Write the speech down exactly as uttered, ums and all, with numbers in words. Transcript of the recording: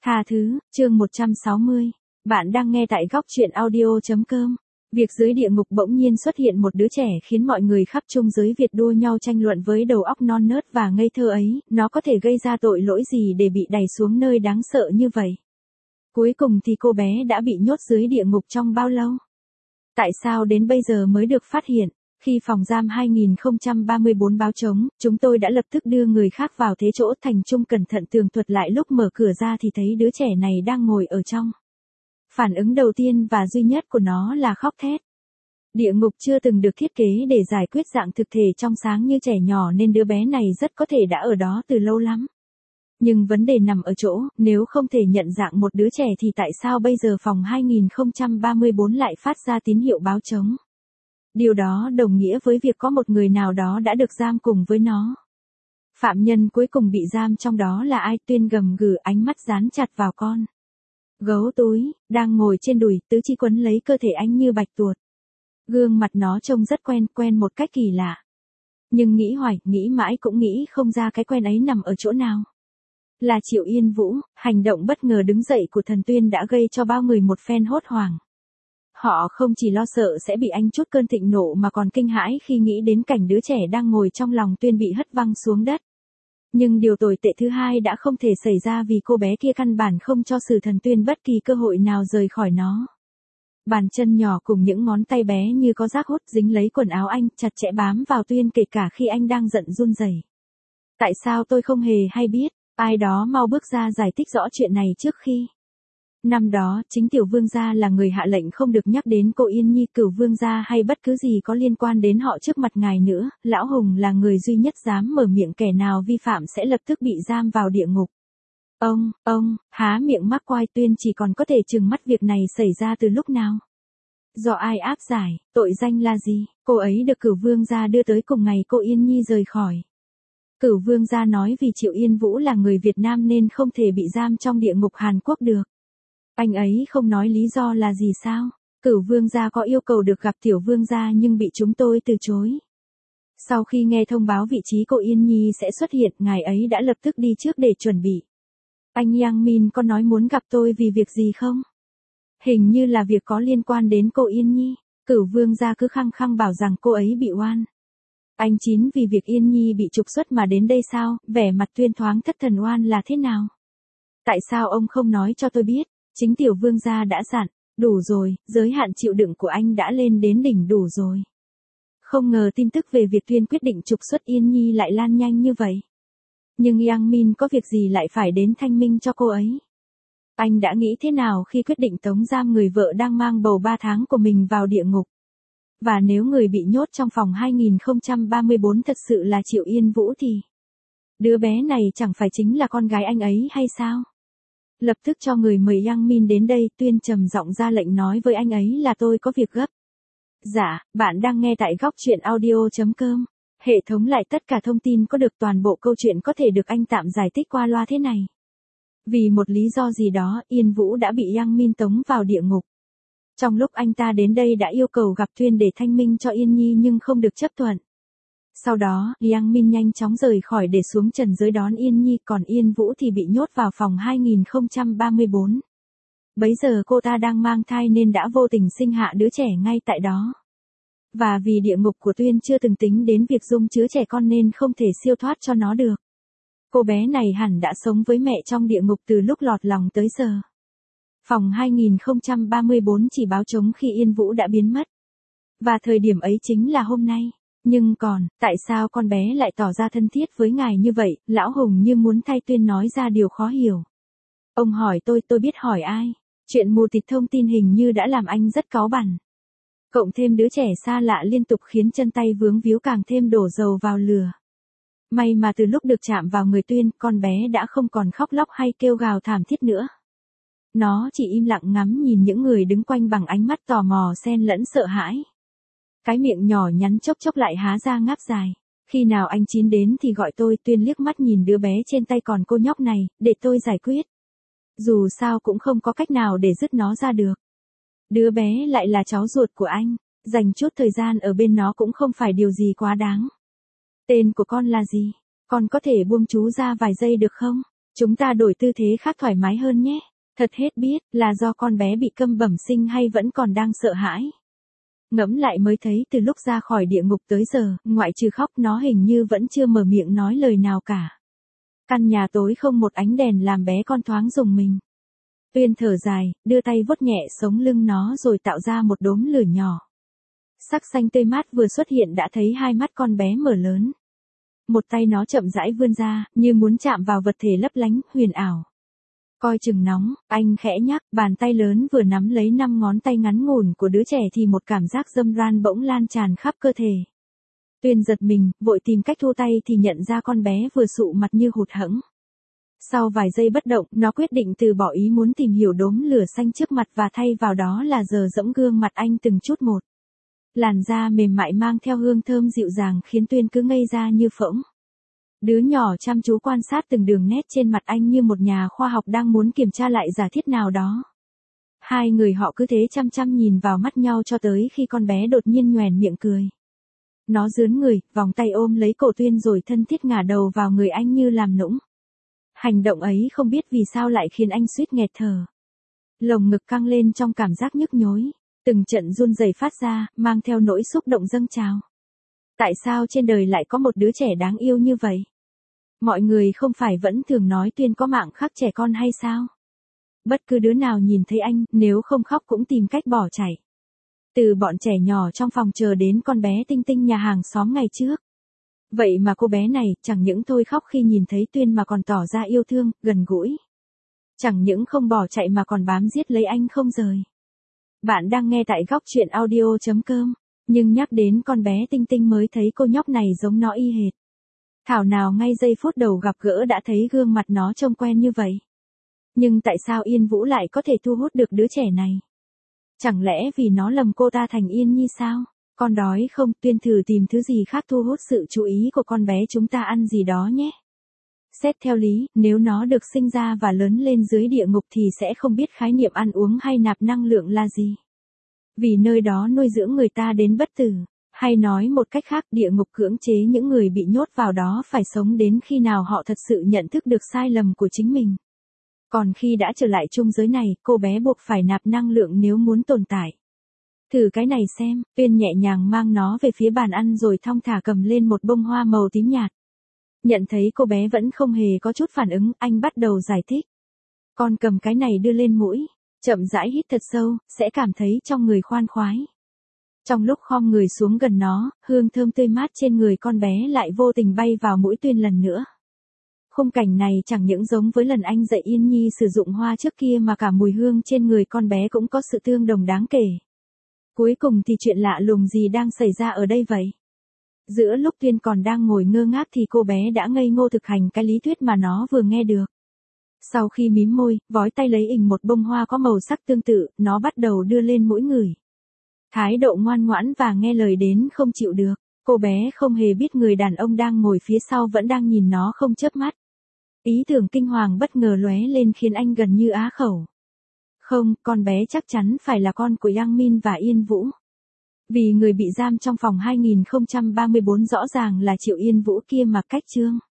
Tha thứ, chương một trăm sáu mươi. Bạn đang nghe tại góc truyện audio chấm com. Việc dưới địa ngục bỗng nhiên xuất hiện một đứa trẻ khiến mọi người khắp trung giới Việt đua nhau tranh luận với đầu óc non nớt và ngây thơ ấy, nó có thể gây ra tội lỗi gì để bị đày xuống nơi đáng sợ như vậy? Cuối cùng thì cô bé đã bị nhốt dưới địa ngục trong bao lâu? Tại sao đến bây giờ mới được phát hiện? Khi phòng giam hai không ba bốn báo trống, chúng tôi đã lập tức đưa người khác vào thế chỗ. Thành Trung cẩn thận tường thuật lại lúc mở cửa ra thì thấy đứa trẻ này đang ngồi ở trong. Phản ứng đầu tiên và duy nhất của nó là khóc thét. Địa ngục chưa từng được thiết kế để giải quyết dạng thực thể trong sáng như trẻ nhỏ nên đứa bé này rất có thể đã ở đó từ lâu lắm. Nhưng vấn đề nằm ở chỗ, nếu không thể nhận dạng một đứa trẻ thì tại sao bây giờ phòng hai không ba bốn lại phát ra tín hiệu báo trống? Điều đó đồng nghĩa với việc có một người nào đó đã được giam cùng với nó. Phạm nhân cuối cùng bị giam trong đó là ai? Tuyên gầm gừ, ánh mắt dán chặt vào con gấu túi, đang ngồi trên đùi, tứ chi quấn lấy cơ thể anh như bạch tuột. Gương mặt nó trông rất quen, quen một cách kỳ lạ. Nhưng nghĩ hoài, nghĩ mãi cũng nghĩ không ra cái quen ấy nằm ở chỗ nào. Là Triệu Yên Vũ. Hành động bất ngờ đứng dậy của thần Tuyên đã gây cho bao người một phen hốt hoảng. Họ không chỉ lo sợ sẽ bị anh chút cơn thịnh nộ mà còn kinh hãi khi nghĩ đến cảnh đứa trẻ đang ngồi trong lòng Tuyên bị hất văng xuống đất. Nhưng điều tồi tệ thứ hai đã không thể xảy ra vì cô bé kia căn bản không cho Sử Thần Tuyên bất kỳ cơ hội nào rời khỏi nó. Bàn chân nhỏ cùng những ngón tay bé như có rác hút dính lấy quần áo anh, chặt chẽ bám vào Tuyên kể cả khi anh đang giận run rẩy. Tại sao tôi không hề hay biết? Ai đó mau bước ra giải thích rõ chuyện này trước khi. Năm đó, chính Tiểu Vương gia là người hạ lệnh không được nhắc đến cô Yên Nhi, Cửu Vương gia hay bất cứ gì có liên quan đến họ trước mặt ngài nữa. Lão Hùng là người duy nhất dám mở miệng, kẻ nào vi phạm sẽ lập tức bị giam vào địa ngục. Ông, ông, há miệng mắc quai. Tuyên chỉ còn có thể trừng mắt. Việc này xảy ra từ lúc nào? Do ai áp giải? Tội danh là gì? Cô ấy được Cửu Vương gia đưa tới cùng ngày cô Yên Nhi rời khỏi. Cửu Vương gia nói vì Triệu Yên Vũ là người Việt Nam nên không thể bị giam trong địa ngục Hàn Quốc được. Anh ấy không nói lý do là gì sao? Cửu Vương gia có yêu cầu được gặp Tiểu Vương gia nhưng bị chúng tôi từ chối. Sau khi nghe thông báo vị trí cô Yên Nhi sẽ xuất hiện, ngài ấy đã lập tức đi trước để chuẩn bị. Anh Yang Min có nói muốn gặp tôi vì việc gì không? Hình như là việc có liên quan đến cô Yên Nhi. Cửu Vương gia cứ khăng khăng bảo rằng cô ấy bị oan. Anh Chín vì việc Yên Nhi bị trục xuất mà đến đây sao? Vẻ mặt Tuyên thoáng thất thần. Oan là thế nào? Tại sao ông không nói cho tôi biết? Chính Tiểu Vương gia đã dặn, đủ rồi, giới hạn chịu đựng của anh đã lên đến đỉnh đủ rồi. Không ngờ tin tức về việc Tuyên quyết định trục xuất Yên Nhi lại lan nhanh như vậy. Nhưng Yang Min có việc gì lại phải đến thanh minh cho cô ấy? Anh đã nghĩ thế nào khi quyết định tống giam người vợ đang mang bầu ba tháng của mình vào địa ngục? Và nếu người bị nhốt trong phòng hai không ba bốn thật sự là Triệu Yên Vũ thì đứa bé này chẳng phải chính là con gái anh ấy hay sao? Lập tức cho người mời Yang Min đến đây. Tuyên trầm giọng ra lệnh nói với anh ấy là tôi có việc gấp. Dạ, bạn đang nghe tại góc truyện audio chấm com. Hệ thống lại tất cả thông tin có được, toàn bộ câu chuyện có thể được anh tạm giải thích qua loa thế này. Vì một lý do gì đó, Yên Vũ đã bị Yang Min tống vào địa ngục. Trong lúc anh ta đến đây đã yêu cầu gặp Tuyên để thanh minh cho Yên Nhi nhưng không được chấp thuận. Sau đó, Yang Min nhanh chóng rời khỏi để xuống trần giới đón Yên Nhi, còn Yên Vũ thì bị nhốt vào phòng hai không ba bốn. Bấy giờ cô ta đang mang thai nên đã vô tình sinh hạ đứa trẻ ngay tại đó. Và vì địa ngục của Tuyên chưa từng tính đến việc dung chứa trẻ con nên không thể siêu thoát cho nó được. Cô bé này hẳn đã sống với mẹ trong địa ngục từ lúc lọt lòng tới giờ. Phòng hai không ba bốn chỉ báo trống khi Yên Vũ đã biến mất. Và thời điểm ấy chính là hôm nay. Nhưng còn, tại sao con bé lại tỏ ra thân thiết với ngài như vậy? Lão Hùng như muốn thay Tuyên nói ra điều khó hiểu. Ông hỏi tôi, tôi biết hỏi ai? Chuyện mù tịt thông tin hình như đã làm anh rất cáu bẳn. Cộng thêm đứa trẻ xa lạ liên tục khiến chân tay vướng víu càng thêm đổ dầu vào lửa. May mà từ lúc được chạm vào người Tuyên, con bé đã không còn khóc lóc hay kêu gào thảm thiết nữa. Nó chỉ im lặng ngắm nhìn những người đứng quanh bằng ánh mắt tò mò xen lẫn sợ hãi. Cái miệng nhỏ nhắn chốc chốc lại há ra ngáp dài. Khi nào anh Chín đến thì gọi tôi. Tuyên liếc mắt nhìn đứa bé trên tay, còn cô nhóc này, để tôi giải quyết. Dù sao cũng không có cách nào để dứt nó ra được. Đứa bé lại là cháu ruột của anh, dành chút thời gian ở bên nó cũng không phải điều gì quá đáng. Tên của con là gì? Con có thể buông chú ra vài giây được không? Chúng ta đổi tư thế khác thoải mái hơn nhé. Thật hết biết là do con bé bị câm bẩm sinh hay vẫn còn đang sợ hãi. Ngẫm lại mới thấy từ lúc ra khỏi địa ngục tới giờ, ngoại trừ khóc nó hình như vẫn chưa mở miệng nói lời nào cả. Căn nhà tối không một ánh đèn làm bé con thoáng rùng mình. Tuyên thở dài, đưa tay vuốt nhẹ sống lưng nó rồi tạo ra một đốm lửa nhỏ. Sắc xanh tươi mát vừa xuất hiện đã thấy hai mắt con bé mở lớn. Một tay nó chậm rãi vươn ra, như muốn chạm vào vật thể lấp lánh, huyền ảo. Coi chừng nóng, anh khẽ nhắc, bàn tay lớn vừa nắm lấy năm ngón tay ngắn ngủn của đứa trẻ thì một cảm giác dâm ran bỗng lan tràn khắp cơ thể. Tuyên giật mình, vội tìm cách thu tay thì nhận ra con bé vừa sụ mặt như hụt hẫng. Sau vài giây bất động, nó quyết định từ bỏ ý muốn tìm hiểu đốm lửa xanh trước mặt và thay vào đó là giờ dẫm gương mặt anh từng chút một. Làn da mềm mại mang theo hương thơm dịu dàng khiến Tuyên cứ ngây ra như phỗng. Đứa nhỏ chăm chú quan sát từng đường nét trên mặt anh như một nhà khoa học đang muốn kiểm tra lại giả thiết nào đó. Hai người họ cứ thế chăm chăm nhìn vào mắt nhau cho tới khi con bé đột nhiên nhoẻn miệng cười. Nó rướn người, vòng tay ôm lấy cổ Tuyên rồi thân thiết ngả đầu vào người anh như làm nũng. Hành động ấy không biết vì sao lại khiến anh suýt nghẹt thở. Lồng ngực căng lên trong cảm giác nhức nhối, từng trận run rẩy phát ra, mang theo nỗi xúc động dâng trào. Tại sao trên đời lại có một đứa trẻ đáng yêu như vậy? Mọi người không phải vẫn thường nói Tuyên có mạng khắc trẻ con hay sao? Bất cứ đứa nào nhìn thấy anh, nếu không khóc cũng tìm cách bỏ chạy. Từ bọn trẻ nhỏ trong phòng chờ đến con bé Tinh Tinh nhà hàng xóm ngày trước. Vậy mà cô bé này, chẳng những thôi khóc khi nhìn thấy Tuyên mà còn tỏ ra yêu thương, gần gũi. Chẳng những không bỏ chạy mà còn bám giết lấy anh không rời. Bạn đang nghe tại góc truyện audio chấm com, nhưng nhắc đến con bé Tinh Tinh mới thấy cô nhóc này giống nó y hệt. Thảo nào ngay giây phút đầu gặp gỡ đã thấy gương mặt nó trông quen như vậy. Nhưng tại sao Yên Vũ lại có thể thu hút được đứa trẻ này? Chẳng lẽ vì nó lầm cô ta thành Yên Nhi sao? Con đói không? Tuyên thử tìm thứ gì khác thu hút sự chú ý của con bé chúng ta ăn gì đó nhé. Xét theo lý, nếu nó được sinh ra và lớn lên dưới địa ngục thì sẽ không biết khái niệm ăn uống hay nạp năng lượng là gì. Vì nơi đó nuôi dưỡng người ta đến bất tử. Hay nói một cách khác, địa ngục cưỡng chế những người bị nhốt vào đó phải sống đến khi nào họ thật sự nhận thức được sai lầm của chính mình. Còn khi đã trở lại chung giới này, cô bé buộc phải nạp năng lượng nếu muốn tồn tại. Thử cái này xem. Tuyên nhẹ nhàng mang nó về phía bàn ăn rồi thong thả cầm lên một bông hoa màu tím nhạt. Nhận thấy cô bé vẫn không hề có chút phản ứng, anh bắt đầu giải thích. Con cầm cái này đưa lên mũi, chậm rãi hít thật sâu, sẽ cảm thấy trong người khoan khoái. Trong lúc khom người xuống gần nó, hương thơm tươi mát trên người con bé lại vô tình bay vào mũi Tuyên lần nữa. Khung cảnh này chẳng những giống với lần anh dạy Yên Nhi sử dụng hoa trước kia mà cả mùi hương trên người con bé cũng có sự tương đồng đáng kể. Cuối cùng thì chuyện lạ lùng gì đang xảy ra ở đây vậy? Giữa lúc Tuyên còn đang ngồi ngơ ngác thì cô bé đã ngây ngô thực hành cái lý thuyết mà nó vừa nghe được. Sau khi mím môi, vói tay lấy ình một bông hoa có màu sắc tương tự, nó bắt đầu đưa lên mũi ngửi. Thái độ ngoan ngoãn và nghe lời đến không chịu được, cô bé không hề biết người đàn ông đang ngồi phía sau vẫn đang nhìn nó không chớp mắt. Ý tưởng kinh hoàng bất ngờ lóe lên khiến anh gần như á khẩu. Không, con bé chắc chắn phải là con của Yang Min và Yên Vũ. Vì người bị giam trong phòng hai nghìn không trăm ba mươi bốn rõ ràng là Triệu Yên Vũ kia mà cách trương.